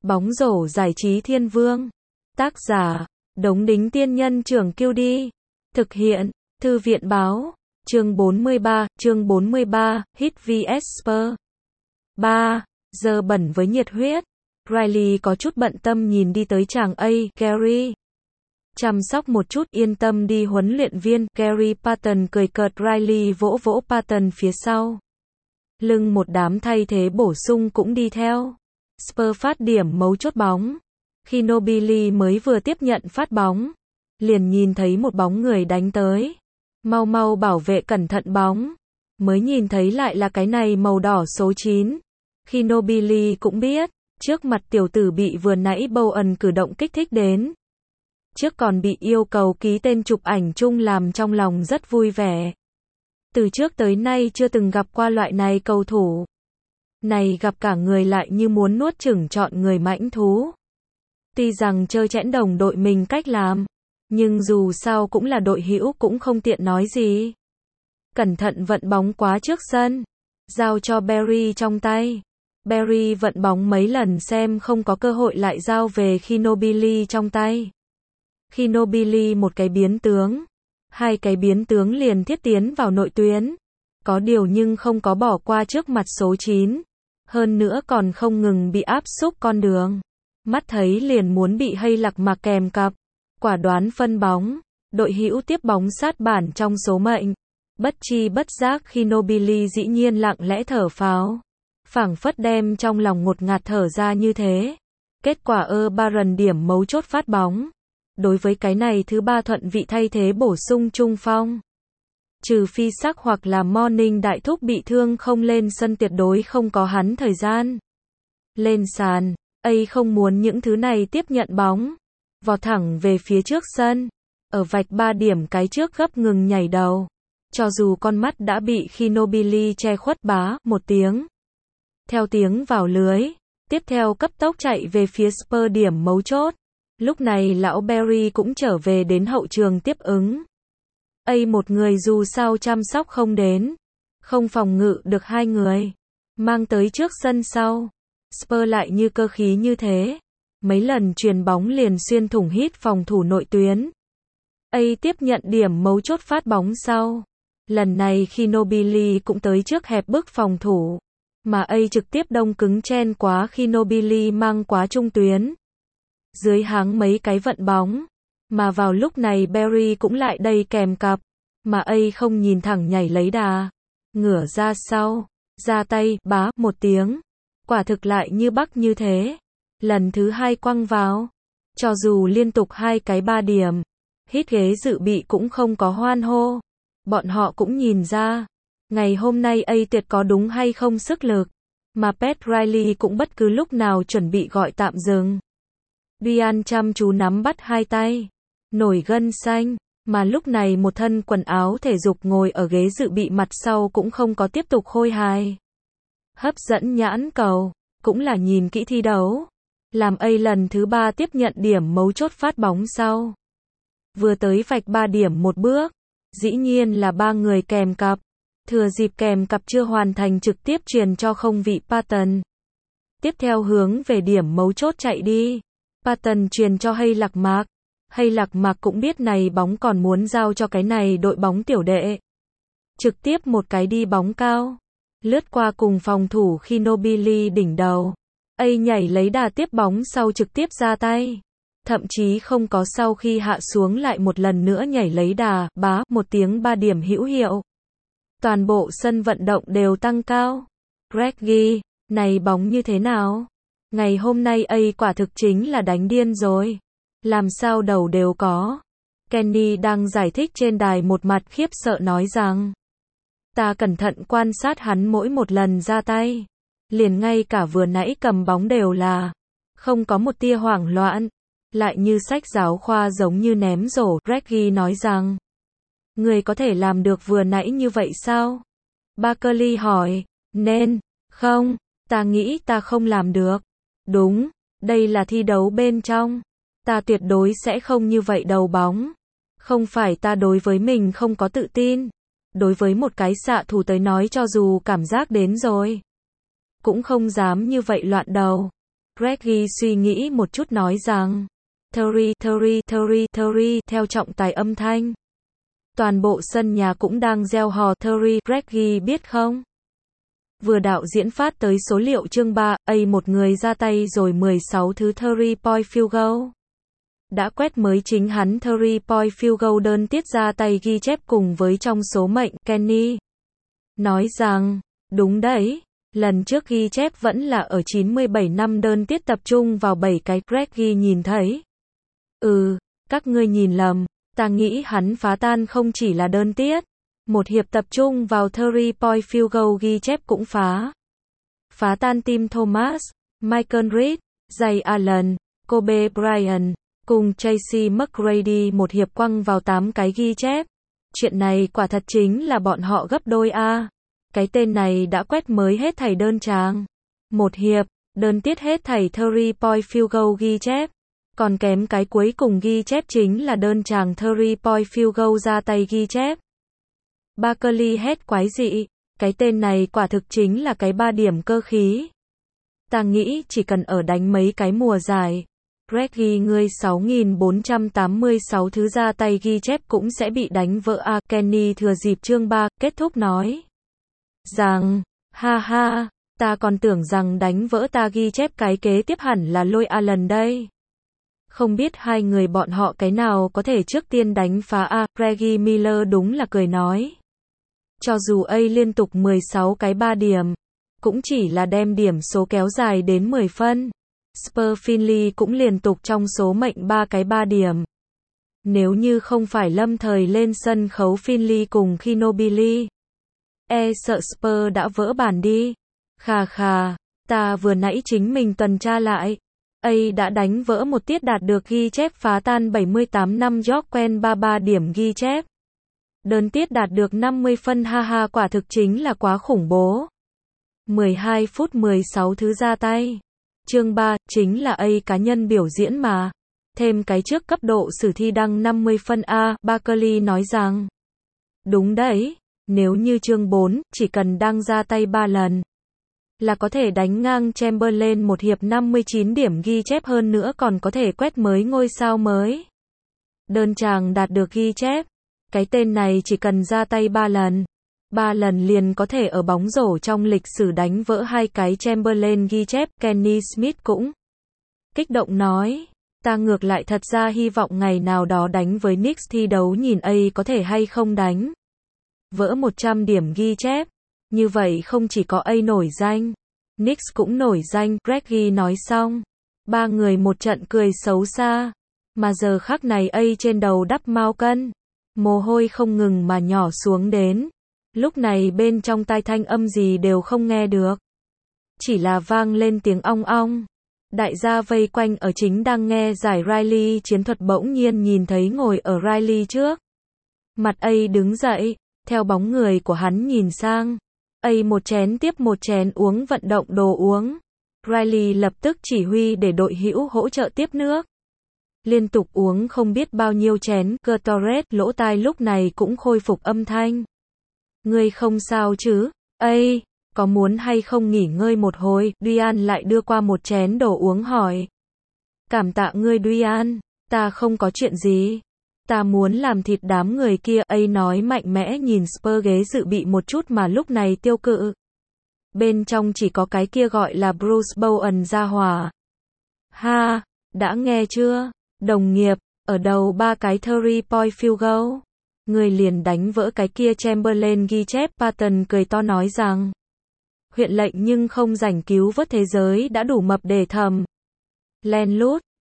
Bóng rổ giải trí thiên vương. Tác giả, Đống Đính Tiên Nhân Trưởng QD. Thực hiện, Thư viện Báo. Chương 43, Hit vs Spurs. 3. Giờ bẩn với nhiệt huyết. Riley có chút bận tâm nhìn đi tới chàng A. Gary. Chăm sóc một chút, yên tâm đi huấn luyện viên. Gary Payton cười cợt. Riley vỗ vỗ Payton phía sau lưng, một đám thay thế bổ sung cũng đi theo. Spurs phát điểm mấu chốt bóng. Khi Nobili mới vừa tiếp nhận phát bóng, liền nhìn thấy một bóng người đánh tới. Mau mau bảo vệ, cẩn thận bóng. Mới nhìn thấy lại là cái này màu đỏ số 9. Khi Nobili cũng biết, trước mặt tiểu tử bị vừa nãy Bowen cử động kích thích đến. Trước còn bị yêu cầu ký tên chụp ảnh chung, làm trong lòng rất vui vẻ. Từ trước tới nay chưa từng gặp qua loại này cầu thủ. Này gặp cả người lại như muốn nuốt chửng trọn người mãnh thú. Tuy rằng chơi chẽn đồng đội mình cách làm, nhưng dù sao cũng là đội hữu, cũng không tiện nói gì. Cẩn thận vận bóng quá trước sân, giao cho Barry trong tay. Barry vận bóng mấy lần xem không có cơ hội lại giao về khi Nobili trong tay. Khi Nobili một cái biến tướng, hai cái biến tướng liền thiết tiến vào nội tuyến. Có điều nhưng không có bỏ qua trước mặt số 9. Hơn nữa còn không ngừng bị áp xúc con đường. Mắt thấy liền muốn bị Hay Lạc Mạc kèm cặp. Quả đoán phân bóng. Đội hữu tiếp bóng sát bản trong số mệnh. Bất chi bất giác khi Nobili dĩ nhiên lặng lẽ thở phào. Phảng phất đem trong lòng ngột ngạt thở ra như thế. Kết quả Baron điểm mấu chốt phát bóng. Đối với cái này thứ ba thuận vị thay thế bổ sung trung phong. Trừ phi sắc hoặc là Morning đại thúc bị thương không lên sân, tuyệt đối không có hắn thời gian lên sàn. A không muốn những thứ này, tiếp nhận bóng, vọt thẳng về phía trước sân. Ở vạch 3 điểm cái trước gấp ngừng nhảy đầu. Cho dù con mắt đã bị khi Nobili che khuất, bá một tiếng. Theo tiếng vào lưới, tiếp theo cấp tốc chạy về phía Spurs điểm mấu chốt. Lúc này lão Barry cũng trở về đến hậu trường tiếp ứng. A một người dù sao chăm sóc không đến, không phòng ngự được hai người, mang tới trước sân sau. Spurs lại như cơ khí như thế, mấy lần chuyền bóng liền xuyên thủng hít phòng thủ nội tuyến. A tiếp nhận điểm mấu chốt phát bóng sau. Lần này khi Nobili cũng tới trước hẹp bức phòng thủ, mà A trực tiếp đông cứng chen quá khi Nobili mang quá trung tuyến. Dưới háng mấy cái vận bóng, mà vào lúc này Barry cũng lại đây kèm cặp, mà A không nhìn thẳng nhảy lấy đà, ngửa ra sau, ra tay, bá một tiếng. Quả thực lại như bắc như thế. Lần thứ hai quăng vào. Cho dù liên tục hai cái 3 điểm, hít ghế dự bị cũng không có hoan hô. Bọn họ cũng nhìn ra, ngày hôm nay A tuyệt có đúng hay không sức lực, mà Pat Riley cũng bất cứ lúc nào chuẩn bị gọi tạm dừng. Ryan chăm chú nắm bắt hai tay, nổi gân xanh, mà lúc này một thân quần áo thể dục ngồi ở ghế dự bị mặt sau cũng không có tiếp tục khôi hài. Hấp dẫn nhãn cầu, cũng là nhìn kỹ thi đấu. Làm A lần thứ 3 tiếp nhận điểm mấu chốt phát bóng sau. Vừa tới vạch 3 điểm một bước, dĩ nhiên là 3 người kèm cặp. Thừa dịp kèm cặp chưa hoàn thành trực tiếp truyền cho không vị Payton. Tiếp theo hướng về điểm mấu chốt chạy đi. Payton truyền cho Hay Lạc Mạc. Hay Lạc Mạc cũng biết này bóng còn muốn giao cho cái này đội bóng tiểu đệ. Trực tiếp một cái đi bóng cao. Lướt qua cùng phòng thủ khi Nobili đỉnh đầu. A nhảy lấy đà tiếp bóng sau trực tiếp ra tay. Thậm chí không có sau khi hạ xuống lại một lần nữa nhảy lấy đà, bá một tiếng 3 điểm hữu hiệu. Toàn bộ sân vận động đều tăng cao. Reggie, này bóng như thế nào? Ngày hôm nay A quả thực chính là đánh điên rồi. Làm sao đầu đều có. Kenny đang giải thích trên đài một mặt khiếp sợ nói rằng, ta cẩn thận quan sát hắn mỗi một lần ra tay. Liền ngay cả vừa nãy cầm bóng đều là không có một tia hoảng loạn. Lại như sách giáo khoa giống như ném rổ. Reggie nói rằng, người có thể làm được vừa nãy như vậy sao? Barkley hỏi, nên, không, ta nghĩ ta không làm được. Đúng, đây là thi đấu bên trong. Ta tuyệt đối sẽ không như vậy đầu bóng. Không phải ta đối với mình không có tự tin. Đối với một cái xạ thủ tới nói cho dù cảm giác đến rồi, cũng không dám như vậy loạn đầu. Greggy suy nghĩ một chút nói rằng, Terry, theo trọng tài âm thanh. Toàn bộ sân nhà cũng đang reo hò Terry, Greggy biết không? Vừa đạo diễn phát tới số liệu chương 3, một người ra tay rồi 16 thứ Terry point field goal. Đã quét mới chính hắn Terry point field goal đơn tiết ra tay ghi chép cùng với trong số mệnh, Kenny. Nói rằng, đúng đấy, lần trước ghi chép vẫn là ở 97 năm đơn tiết tập trung vào 7 cái, Greggy nhìn thấy. Các ngươi nhìn lầm, ta nghĩ hắn phá tan không chỉ là đơn tiết. Một hiệp tập trung vào Terry point field goal ghi chép cũng phá tan Tim Thomas, Michael Reed, Jay Allen, Kobe Bryant, cùng Tracy McGrady một hiệp quăng vào 8 cái ghi chép. Chuyện này quả thật chính là bọn họ gấp đôi a. Cái tên này đã quét mới hết thảy đơn tràng. Một hiệp, đơn tiết hết thảy Terry point field goal ghi chép. Còn kém cái cuối cùng ghi chép chính là đơn tràng Terry point field goal ra tay ghi chép. Barkley hét quái dị, cái tên này quả thực chính là cái 3 điểm cơ khí. Ta nghĩ chỉ cần ở đánh mấy cái mùa giải, Greggy ngươi 6.486 thứ ra tay ghi chép cũng sẽ bị đánh vỡ a. Kenny thừa dịp chương 3, kết thúc nói rằng, ha, ta còn tưởng rằng đánh vỡ ta ghi chép cái kế tiếp hẳn là Lôi Allen đây. Không biết hai người bọn họ cái nào có thể trước tiên đánh phá a. Reggie Miller đúng là cười nói. Cho dù liên tục 16 cái 3 điểm, cũng chỉ là đem điểm số kéo dài đến 10 phân. Spurs Finley cũng liên tục trong số mệnh 3 cái 3 điểm. Nếu như không phải lâm thời lên sân khấu Finley cùng Ginobili, sợ Spurs đã vỡ bàn đi. Khà, ta vừa nãy chính mình tuần tra lại. Đã đánh vỡ một tiết đạt được ghi chép phá tan 78 năm Jordan 33 điểm ghi chép. Đơn tiết đạt được 50 phân ha quả thực chính là quá khủng bố. 12 phút 16 thứ ra tay. Chương 3, chính là cá nhân biểu diễn mà. Thêm cái trước cấp độ sử thi đăng 50 phân a. Barkley nói rằng. Đúng đấy, nếu như chương 4, chỉ cần đăng ra tay 3 lần. Là có thể đánh ngang Chamberlain một hiệp 59 điểm ghi chép hơn nữa còn có thể quét mới ngôi sao mới. Đơn chàng đạt được ghi chép. Cái tên này chỉ cần ra tay 3 lần. 3 lần liền có thể ở bóng rổ trong lịch sử đánh vỡ 2 cái Chamberlain ghi chép. Kenny Smith cũng kích động nói. Ta ngược lại thật ra hy vọng ngày nào đó đánh với Knicks thi đấu nhìn có thể hay không đánh vỡ 100 điểm ghi chép. Như vậy không chỉ có nổi danh, Knicks cũng nổi danh, Greggy nói xong. 3 người một trận cười xấu xa. Mà giờ khắc này trên đầu đắp mao cân. Mồ hôi không ngừng mà nhỏ xuống đến. Lúc này bên trong tai thanh âm gì đều không nghe được. Chỉ là vang lên tiếng ong ong. Đại gia vây quanh ở chính đang nghe giải Riley chiến thuật bỗng nhiên nhìn thấy ngồi ở Riley trước. Mặt đứng dậy, theo bóng người của hắn nhìn sang. Một chén tiếp một chén uống vận động đồ uống. Riley lập tức chỉ huy để đội hữu hỗ trợ tiếp nước. Liên tục uống không biết bao nhiêu chén, Torres lỗ tai lúc này cũng khôi phục âm thanh. Ngươi không sao chứ? Có muốn hay không nghỉ ngơi một hồi? Duyan lại đưa qua một chén đồ uống hỏi. Cảm tạ ngươi Duyan, ta không có chuyện gì. Ta muốn làm thịt đám người kia, nói mạnh mẽ nhìn Spurs ghế dự bị một chút mà lúc này tiêu cự. Bên trong chỉ có cái kia gọi là Bruce Bowen ra hỏa. Ha, đã nghe chưa? Đồng nghiệp, ở đầu 3 cái Terry point field goal. Người liền đánh vỡ cái kia Chamberlain ghi chép. Patton cười to nói rằng. Huyện lệnh nhưng không rảnh cứu vớt thế giới đã đủ mập để thầm. Len lút,